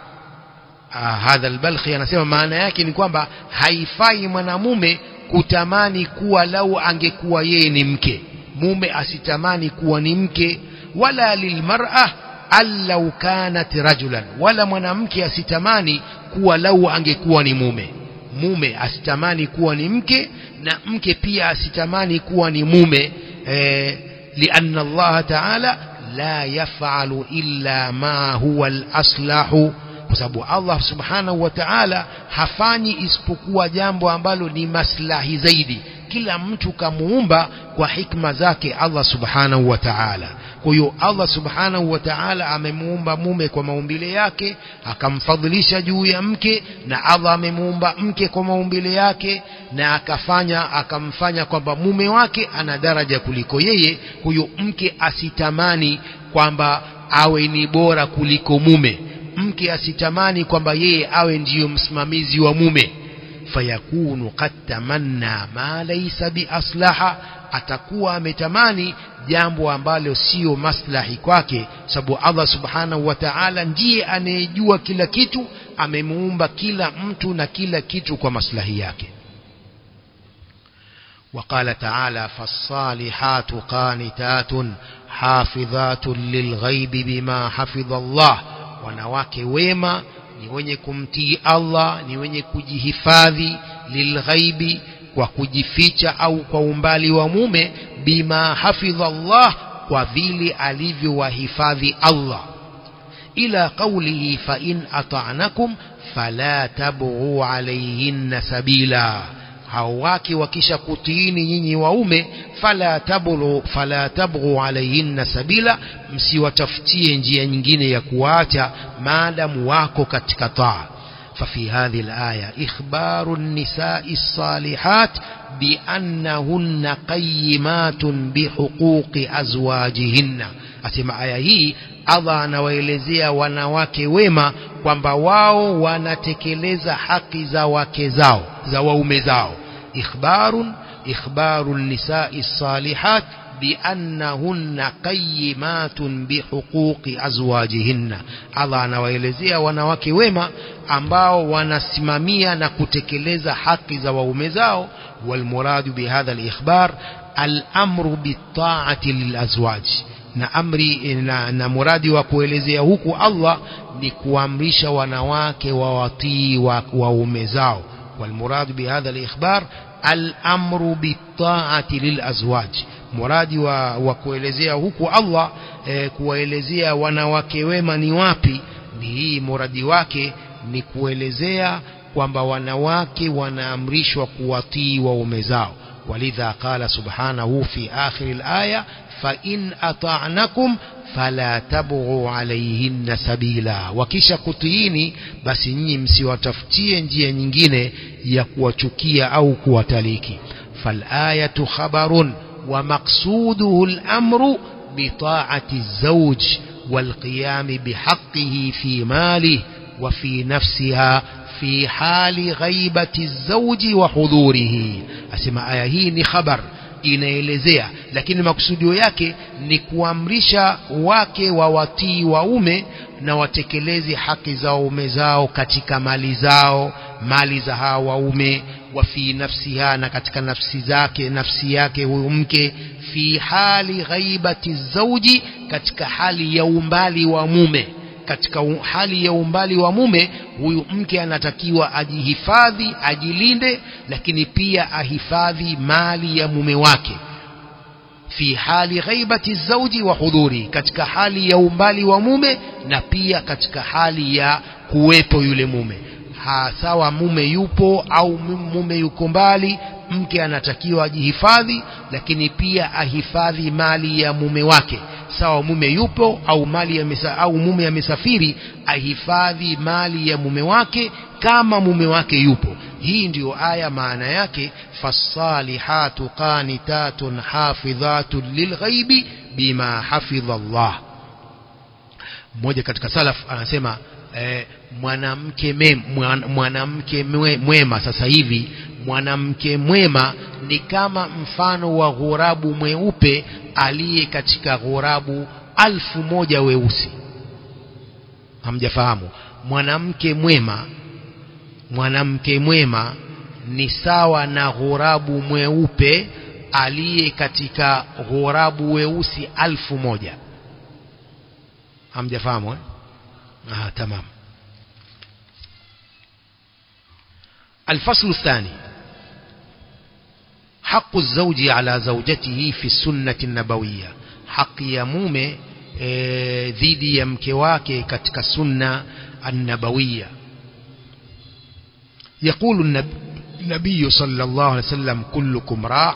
هذا البلخي anasema maana yake ni kwamba haifai mwanamume kutamani kuwa lau angekuwa yeye ni mke. Mume asitamani kuwa ni mke, wala lilmar'a allau kanat rajulan, wala mwanamke asitamani kuwa lau angekuwa ni mume. Mume asitamani kuwa ni mke na mke pia asitamani kuwa ni mume, lianna Allah ta'ala la yaf'alu illa ma huwa al-aslahu, kwa sababu Allah subhanahu wa ta'ala hafanyi isipokuwa jambo ambalo ni maslahi zaidi. Kila mtu kamuumba kwa hikma zake Allah subhanahu wa ta'ala. Kwa hiyo Allah subhanahu wa ta'ala amemuumba mume kwa maumbile yake, akamfadhilisha juu ya mke, na Allah amemuumba mke kwa maumbile yake na akamfanya kwamba mume wake ana daraja kuliko yeye. Kwa hiyo mke asitamani kwamba awe ni bora kuliko mume, mke asitamani kwamba yeye awe ndiyo msimamizi wa mume. Fayakunu qad tamanna ma laysa bi aslaha, atakuwa ametamani jambo ambalo sio maslahi kwake, sababu Allah subhanahu wa ta'ala ndiye anayejua kila kitu, amemuumba kila mtu na kila kitu kwa maslahi yake. وقال تعالى فالصالحات قانتات حافظات للغيب بما حفظ الله. wanawake wema ni wenye kumtii Allah, ni wenye kujihifadhi lilghaibi, kwa kujificha au kwa umbali wa mume, bima hafidha Allah, kwa vile alivyowahifadhi Allah. ila qawlihi fa in ata'nakum fala tabghu alayhinna sabila. hao wake wakisha kutiini nyinyi waume, fala tabghu alayhinna sabila, msiwatafutie njia nyingine ya kuacha maadamu wako katika taa. ففي هذه الآية إخبار النساء الصالحات بأنهن قيمات بحقوق أزواجهن. أسمع آية هي Allah anawaelezea wanawake wema kwamba wao wanatekeleza haki za wake zao, za waume zao. Ikhbarun nisa'i salihat biannahunna qayyimatun bihuquqi azwajihinna. Allah anawaelezea wanawake wema ambao wanasimamia na kutekeleza haki za waume zao. Walmuradu bihadha al-ikhbar al-amru bit-ta'ati lil-azwaj. Na amri na muradi wa kuelezea huku Allah ni kuamrisha wanawake wawatii waume zao. Walmuradu bihadha al-ikhbar al-amru bit-ta'ati lil-azwaj. Muradi wa kuelezea huku Allah kuwaelezea wanawake wema ni wapi, ni hii muradi wake ni kuelezea kwamba wanawake wanaamrishwa kuwatii waume zao. Walidha qala subhanahu fi akhir al-aya fa in ata'nakum fala tabghu alayhinna sabila. Wakisha kutiini basi nyinyi msiwatafutie njia nyingine ya kuwachukia au kuwataliki. Fal ayatu khabarun ومقصوده الأمر بطاعة الزوج والقيام بحقه في ماله وفي نفسها في حال غيبة الزوج وحضوره. أسمع آية هي ni khabar inaelezea, lakini makusudio yake ni kuamrisha wake wawatii waume na watekeleze haki za waume zao katika mali zao, mali za hao waume, wa fi nafsiha, na katika nafsi yake huyu mke, fi hali ghaibati zawji, katika hali ya umbali wa mume. Katika hali ya umbali wa mume, huyu mke anatakiwa ajihifadhi, ajilinde, lakini pia ahifadhi mali ya mume wake. fi hali ghaibati zawji wa hudhuri, katika hali ya umbali wa mume na pia katika hali ya kuwepo yule mume. Sawa mume yupo au mume yuko mbali, mke anatakiwa ajihifadhi, lakini pia ahifadhi mali ya mume wake. Sawa mume yupo au mume amesafiri, ahifadhi mali ya mume wake kama mume wake yupo. Hii ndio aya maana yake, fasalihatu qanitatun hafidhatun lilghaibi bima hafidha Allah. Mmoja katika salaf anasema mwanamke mwema, sasa hivi mwanamke mwema ni kama mfano wa ghurabu mweupe aliye katika ghurabu 1000 weusi. Hamjafahamu? Mwanamke mwema ni sawa na ghurabu mweupe aliye katika ghurabu weusi 1000. Hamjafahamu? Tamam. الفصل الثاني حق الزوج على زوجته في السنة النبوية. حق يا mume dhidi ya mke wake katika sunna an-nabawiyya. يقول النبي صلى الله عليه وسلم كلكم راع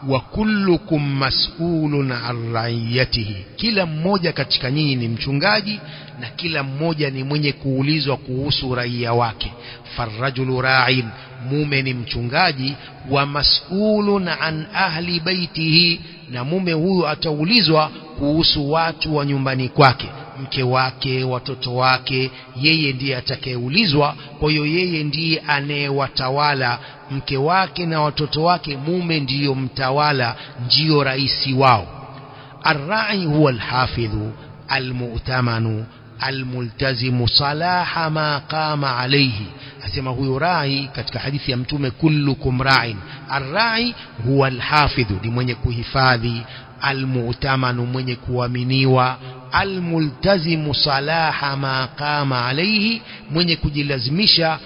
وكلكم مسؤول عن رعيته. kila mmoja katika nyinyi ni mchungaji na kila mmoja ni mwenye kuulizwa kuhusu raia wake. farrajulu ra'in, mume ni mchungaji, wa mas'ulun an ahli baitihi, na mume huyu ataulizwa kuhusu watu wa nyumbani kwake, mke wake, watoto wake, yeye ndiye atakayeulizwa. Kwa hiyo yeye ndiye anayewatawala mke wake na watoto wake, mume ndiyo mtawala, ndiyo raisi wao. Ar-ra'i huwa al-hafidhu al-mu'tamanu al-multazimu salaha ma qama alayhi. Asema huyo rai katika hadithi ya Mtume, kullukum ra'in. Ar-ra'i huwa al-hafidhu, ni mwenye kuhifadhi, al-mu'tamanu, mwenye kuaminiwa, al-multazimu salaha ma qama alayhi, mwenye kujilazimisha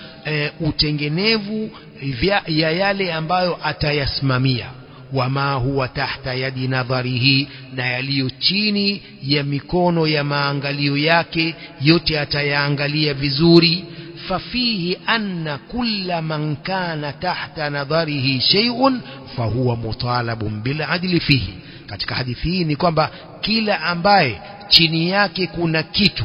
utengenevu ya yale ambayo atayasimamia. Wama huwa tahta yadi nadharihi, na yaliyo chini ya mikono ya maangalio yake yote atayaangalia vizuri. fafihi anna kulla man kana tahta nadharihi shay'un fahuwa mutalabun bil adli fihi. Katika hadithi hii ni kwamba kila ambaye chini yake kuna kitu,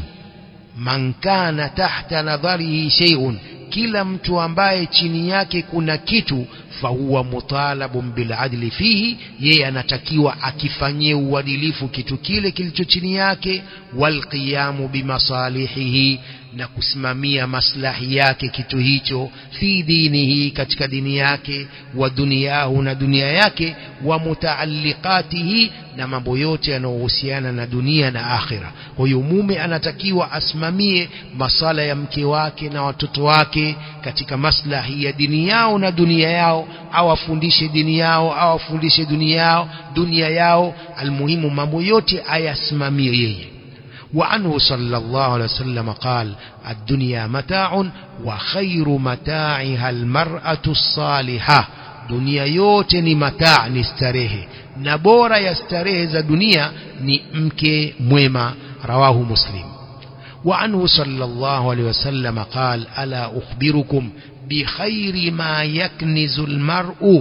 man kana tahta nadharihi shay'un, kila mtu ambaye chini yake kuna kitu, fahuwa mutalabun bil adli fihi, yeye anatakiwa akifanyie uadilifu kitu kile kilicho chini yake, wal qiyamu bimasalihihi, na kusimamia maslahi yake kitu hicho, fi dinihi, katika dini yake, wa duniyahu, na dunia yake, wa mutaalliqatihi, na mambo yote yanayohusiana na dunia na akhira. Kwa hiyo mume anatakiwa asimamie masala ya mke wake na watoto wake katika maslahi ya dini yao na dunia yao, au afundishe dini yao au afundishe dunia yao. Almuhimu mambo yote ayasimamie yeye. وعنه صلى الله عليه وسلم قال الدنيا متاع وخير متاعها المرأة الصالحة. dunia yote ni mataa, ni starehe, na bora ya starehe za dunia ni mke mwema. رواه مسلم. وعنه صلى الله عليه وسلم قال ألا أخبركم بخير ما يكنز المرء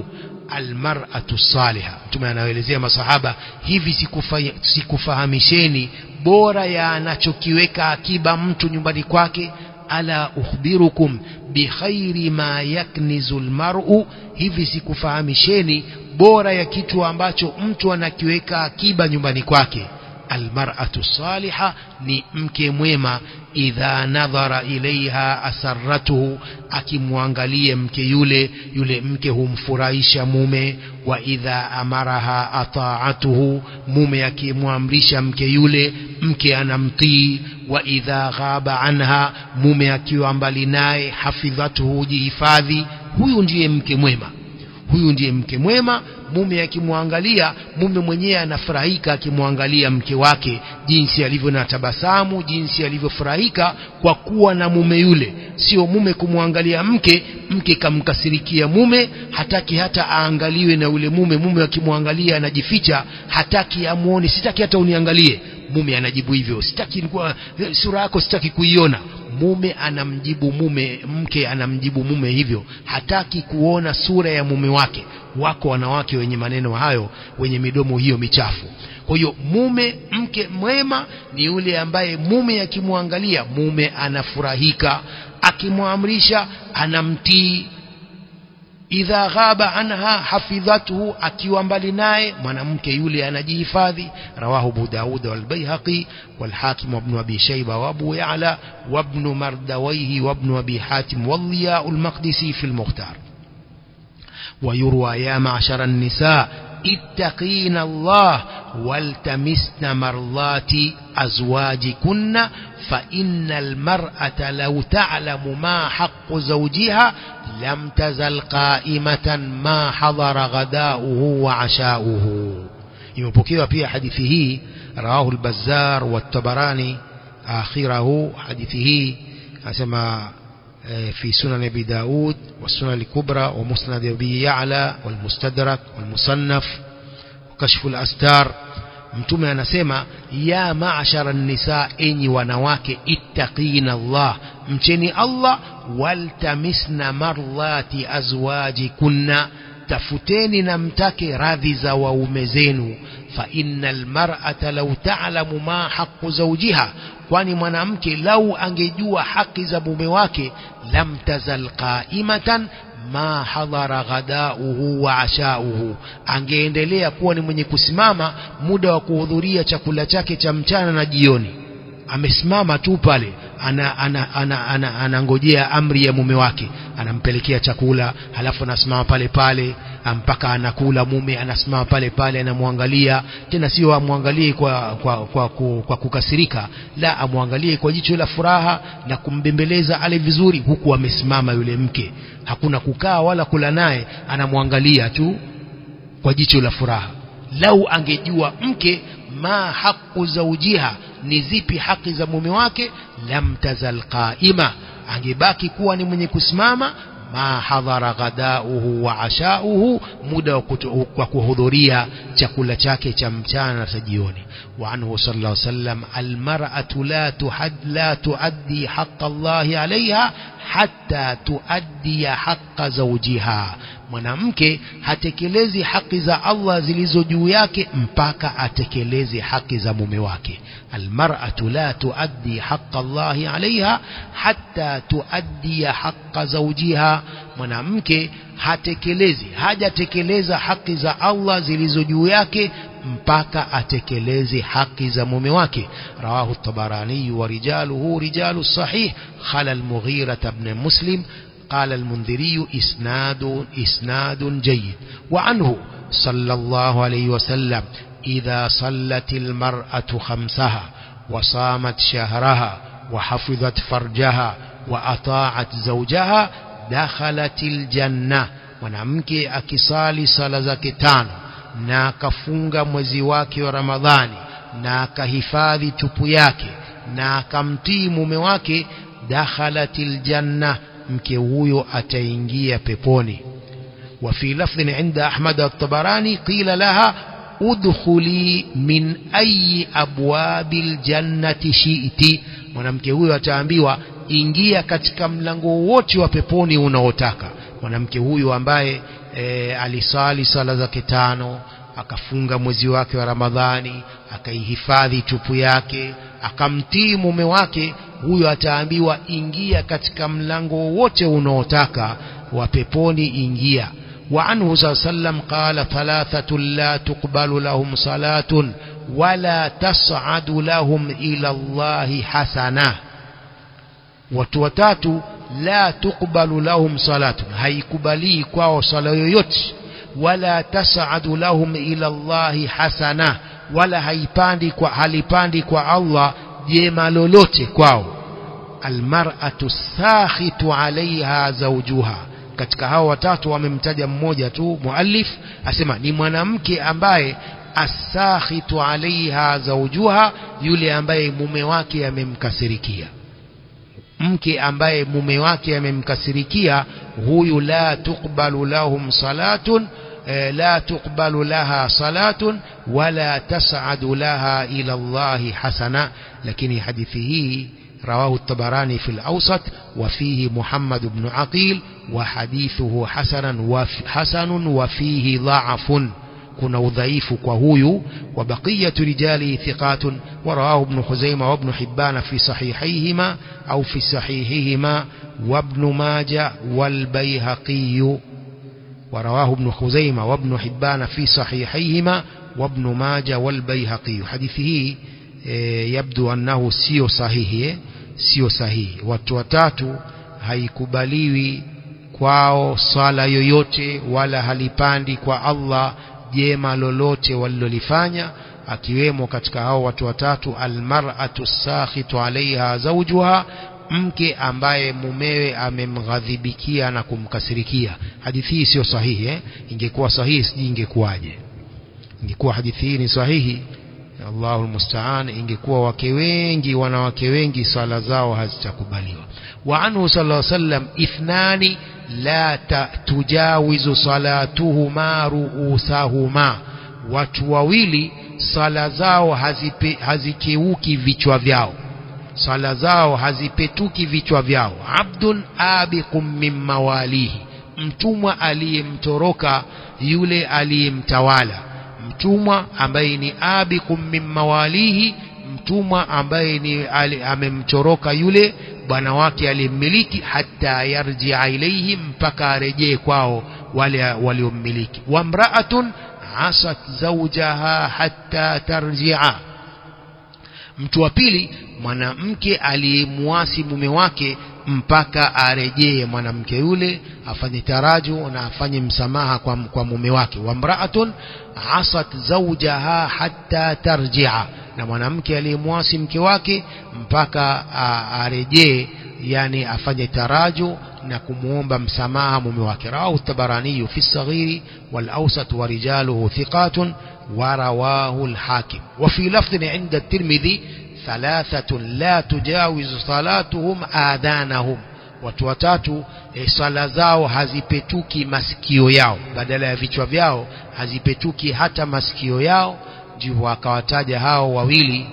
المرأة الصالحة. Mtume anaelezea masahaba, hivi sikufahamisheni bora ya anachokiweka akiba mtu nyumbani kwake? Ala ukhbirukum bi khairi ma yaknizu almar'u, hivi sikufahamisheni bora ya kitu ambacho mtu anakiweka akiba nyumbani kwake? Almar'atu salihah, ni mke mwema. Idha nadhara ilaiha asarratuhu, akimwangalia mke yule mke humfurahisha mume. Wa idha amaraha ata'atuhu, mume akimwamrisha mke yule, mke anamtii. Wa idha ghaba anha, mume akiwa mbali naye, hafidhatuhu, jihifadhi. Huyu ndiye mke mwema. huyu ndiye mke mwema. Mume akimwangalia, mume mwenyewe anafurahika akimwangalia mke wake, jinsi alivyo na tabasamu, jinsi alivyofurahika kwa kuwa na mume yule. Sio mume kumwangalia mke kamkasirikia mume, hataki hata aangaliwe na ule mume. Mume akimwangalia anajificha, hataki amuone, sitaki hata uniangalie. Mume anajibu hivyo, sitaki sura yako sitaki kuiona. Mume anamjibu mke anamjibu mume hivyo, hataki kuona sura ya mume wake. Wako wanawake wenye maneno hayo, wenye midomo hiyo michafu. Kwa hiyo mke mwema ni yule ambaye mume akimwangalia, mume anafurahika, akimwamrisha anamtii. Idha ghaba anha hafidhatuhu, akiwa mbali naye mwanamke yule anajihifadhi. Rawahu Abu Daud wal Baihaqi wal Hakim ibn Abi Shayba wa Abu Ya'la wa ibn Mardawayhi wa ibn Abi Hatim wal Liya al Maqdisi fi al Mukhtar. ويروى يا معشر النساء اتقين الله والتمسن مرضات أزواجكن فإن المرأة لو تعلم ما حق زوجها لم تزل قائمة ما حضر غداؤه وعشاؤه. يمبكيوا في حديثه رواه البزار والطبراني آخره حديثه أسمى في سنن أبي داود والسنن الكبرى ومسند أبي يعلى والمستدرك والمصنف وكشف الأستار. mtume anasema ya ma'ashara an-nisa, enyi wanawake, ittaqina Allah, mcheni Allah, waltamisna marlati azwajikunna, tafuteni na mtake radhi za waume zenu. Fa innal mar'ata law ta'lamu ma haqqu zawjiha, kwani mwanamke lau angejua haki za mume wake, lam tazal qa'imatan ma hadhara ghadauhu wa ashauhu, angeendelea kuwa ni mwenye kusimama muda wa kuhudhuria chakula chake cha mchana na jioni. Amesimama tu pale, anangojea amri ya mume wake, anampelekea chakula, halafu anasimama pale pale mpaka anakula. Mume anasimama pale pale anamwangalia, tena sio amwangalie kwa kukasirika, la, amwangalie kwa jicho la furaha na kumbembeleza ale vizuri, huku amesimama yule mke. Hakuna kukaa wala kula naye, anamwangalia tu kwa jicho la furaha. Lau angejua mke ma haqqu zawjiha, ni zipi haki za mume wake, lam tazal qaima, angebaki kuwa ni mwenye kusimama, ma hadhara ghadauhu wa ashauhu, muda wa kuhudhuria chakula chake cha mchana na jioni. Wa anhu sallallahu alayhi wasallam, almar'atu la tuaddi haqqa Allah alayha hatta tuaddi haqqa zawjiha, mwanamke hatekelezi haki za Allah zilizo juu yake mpaka atekeleze haki za mume wake. Almar'atu la tuaddi haqqa Allah alayha hatta tuaddi haqqa zawjiha, mwanamke hajatekeleza haki za Allah zilizo juu yake mpaka atekeleze haki za mume wake. Rawahu at-Tabarani wa rijaluhu rijalu sahih khala al-Mughira ibn Muslim. قال المنذري إسناد جيد. وعنه صلى الله عليه وسلم إذا صلت المرأة خمسها وصامت شهرها وحفظت فرجها وأطاعت زوجها دخلت الجنة, mwanamke akisali sala zake tano na akafunga mwezi wake wa Ramadhani na akahifadhi tupu yake na akamtii mume wake, dakhalatil janna, mke huyo ataingia peponi. Wa fi lafdhin inda Ahmad at-Tabarani qila laha udkhuli min ayi abwabil jannati shi'ti, mwanamke huyo ataambiwa ingia katika mlango wote wa peponi unaotaka. Mwanamke huyo ambaye alisali sala zake tano, akafunga mwezi wake wa Ramadhani, akaihifadhi tupu yake, akamtii mume wake, huyo ataambiwa ingia katika mlango wote unaotaka wa peponi, ingia. Wa anhu sallam qala thalathatu la tuqbalu lahum salatun wala tas'adu lahum ila Allahi hasana, watu watatu la tuqbalu lahum salatun, haikubali kwao sala yoyote, wala tas'adu lahum ila Allahi hasana, wala halipandi kwa Allah jema lolote kwao. Almar'atu sakhitu alaiha zawjuha, katika hao watatu wamemtaja mmoja tu muallif, asema ni mwanamke ambaye asakhitu alaiha zawjuha, yule ambaye mume wake amemkasirikia. Mke ambaye mume wake amemkasirikia, huyu la tuqbalu lahum salatun la tuqbalu laha salatun wala tas'adu laha ila Allahi hasana. Lakini hadithi hii rawahu at-Tabarani fi al-Awsat wa fihi Muhammad ibn Aqil wa hadithuhu hasanun wa fihi dha'fun, kuna udhaifu kwa huyu. Wa baqiyatu rijali thiqatun wa rawahu ibn Khuzaimah wa ibn Hibban fi sahihayhima au fi sahihihima wa ibn Majah wal Bayhaqi. ورواه ابن خزيمة وابن حبان في صحيحيهما وابن ماجه والبيهقي. حديثه يبدو أنه سيو صحيح. watu watatu haikubaliwi kwao sala yoyote wala halipandi kwa Allah jema lolote walilolifanya, akiwemo katika hao watu watatu almar'atu sakhitu alaiha zawjuha, mke ambaye mumewe amemghadhibikia na kumkasirikia. Hadithi hii sio sahihi. Ingekuwa sahihi siji ingekuwaje? Ingekuwa hadithi hii ni sahihi, Allahul musta'an, ingekuwa wanawake wengi sala zao hazitakubaliwa. Wa anhu sallallahu alayhi wasallam ithnani la tujawizu salatuhuma ruusahuma, watu wawili sala zao hazikeuki vichwa vyao, sala zao hazipetuki vichwa vyao. Abdun abiqum min mawalihi, mtumwa aliyemtoroka yule aliyemtawala, mtumwa ambaye ni abiqum min mawalihi, mtumwa ambaye ni amemtoroka yule bwana wake aliyemmiliki, hatta yarji'a ilayhim, mpaka arejee kwao wale waliommiliki. Wa mra'atun asat zawjaha hatta tarji'a, mtu wa pili mwanamke aliyemuasi mume wake mpaka arejee mwanamke yule, afanye taraju na afanye msamaha kwa mume wake. Wa mra'atun asat zawjaha hatta tarji'a, na mwanamke aliyemuasi mke wake mpaka arejee, yani afanye taraju na kumuomba msamaha mume wake. Rawahu at-Tabarani fi as-Saghir wal Awsat wa rijaluhu thiqatun wa rawahu al-Hakim. Wa fi lafdhin 'inda at-Tirmidhi thalathatun la tujawizu salatuhum adhanahum, watu watatu sala zao hazipetuki masikio yao, badala ya vichwa vyao hazipetuki hata masikio yao. Ndivyo akawataja hao wawili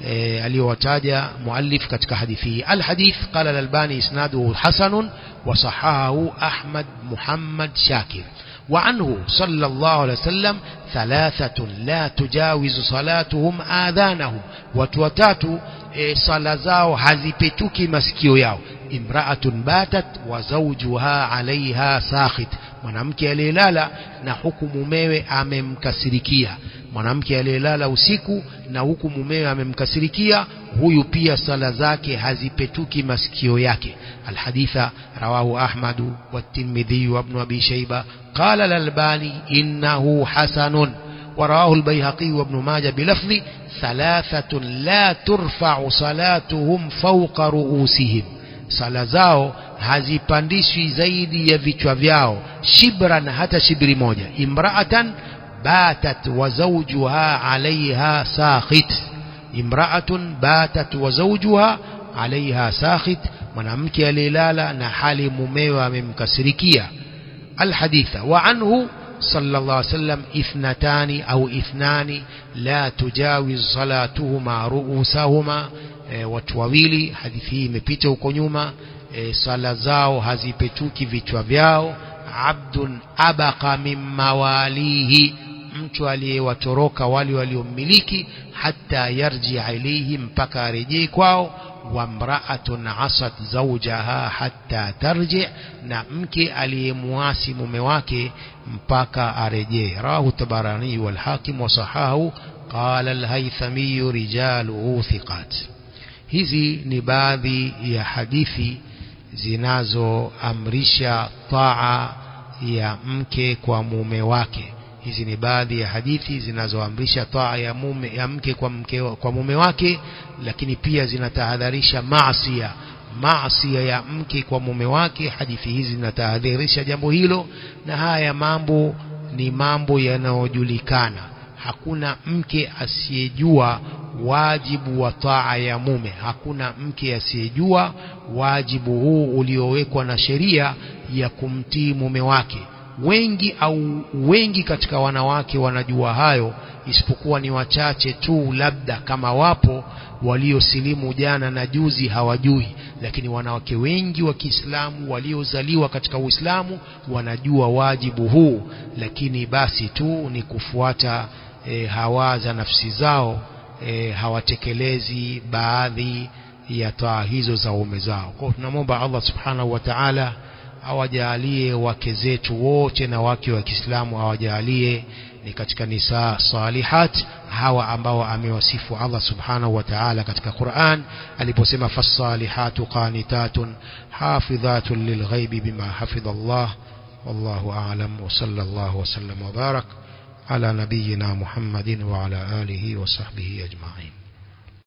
aliyowataja muallif katika hadithi. Alhadith qala al-Albani isnaduhu hasanun wa sahahahu Ahmad Muhammad Shakir. Wa anhu sallallahu alayhi wasallam thalathatun la tujawizu salatuhum adhanahum, watu watatu sala zao hazipetuki masikio yao. Imra'atun batat wa zawjuha alaiha sakhit, mwanamke aliyelala na huku mumewe amemkasirikia. Mwanamke aliyelala usiku na huku mumewe amemkasirikia, huyu pia sala zake hazipetuki masikio yake. Alhaditha rawahu Ahmad wa Tirmidhi wa Ibn Abi Shayba. Qala al-Albani innahu hasanun. Wa rawahu al-Bayhaqi wa Ibn Majah bilafzi thalathatun la turfa'u salatuhum fawqa ru'usihim, sala zao hazipandishwi zaidi ya vichwa vyao, shibran, hata shibri moja. Imra'atan batat wa zawjuha alaiha sakhit, imra'atun batat wa zawjuha alaiha sakhit, mwanamke aliyelala na hali mumewe amemkasirikia. Alhaditha wa anhu sallallahu alaihi wasallam ithnatani au ithnani la tujawiz salatuhuma ru'usahuma, watu wawili, hadithi hii imepita huko nyuma, sala zao hazipetuki vichwa vyao. Abdun abaqa min mawalihi, mtu aliyewatoroka wale waliommiliki, hatta yarji'a ilayhi, mpaka arejee kwao. Wa mra'atun asat zawjaha hatta tarji', na mke aliyemuasi mume wake mpaka arejee. Rawahu Tabarani wal Hakim wa sahahu. Qala al-Haythami rijaluhu thiqat. Hizi ni baadhi ya hadithi zinazoamrisha taa ya mke kwa mume wake. Hizi ni baadhi ya hadithi zinazoamrisha taa ya mke kwa mume wake, lakini pia zinatahadharisha maasi maasi ya mke kwa mume wake. Hadithi hizi zinatahadharisha jambo hilo, na haya mambo ni mambo yanayojulikana. Hakuna mke asiyejua wajibu wa taa ya mume. Hakuna mke asiyejua wajibu huu uliowekwa na sheria ya kumtii mume wake. Wengi katika wanawake wanajua hayo, isipokuwa ni wachache tu, labda kama wapo waliosilimu jana na juzi hawajui. Lakini wanawake wengi wa Kiislamu waliozaliwa katika Uislamu wanajua wajibu huu, lakini basi tu ni kufuata hawa za nafsi zao, hawatekelezi baadhi ya taa hizo za waume zao. Kwa tunamwomba Allah subhanahu wa ta'ala awajalie wake zetu wote na wake wa Kiislamu, awajalie ni katika nisaa salihat, hawa ambao amewasifu Allah subhanahu wa ta'ala katika Qur'an aliposema fasalihatu qanitatun hafidhatun lilghaibi bima hafidha Allah. Wallahu a'lam, wa sallallahu wa sallam wa barak ala nabiyyina Muhammadin wa ala alihi wa sahbihi ajma'in.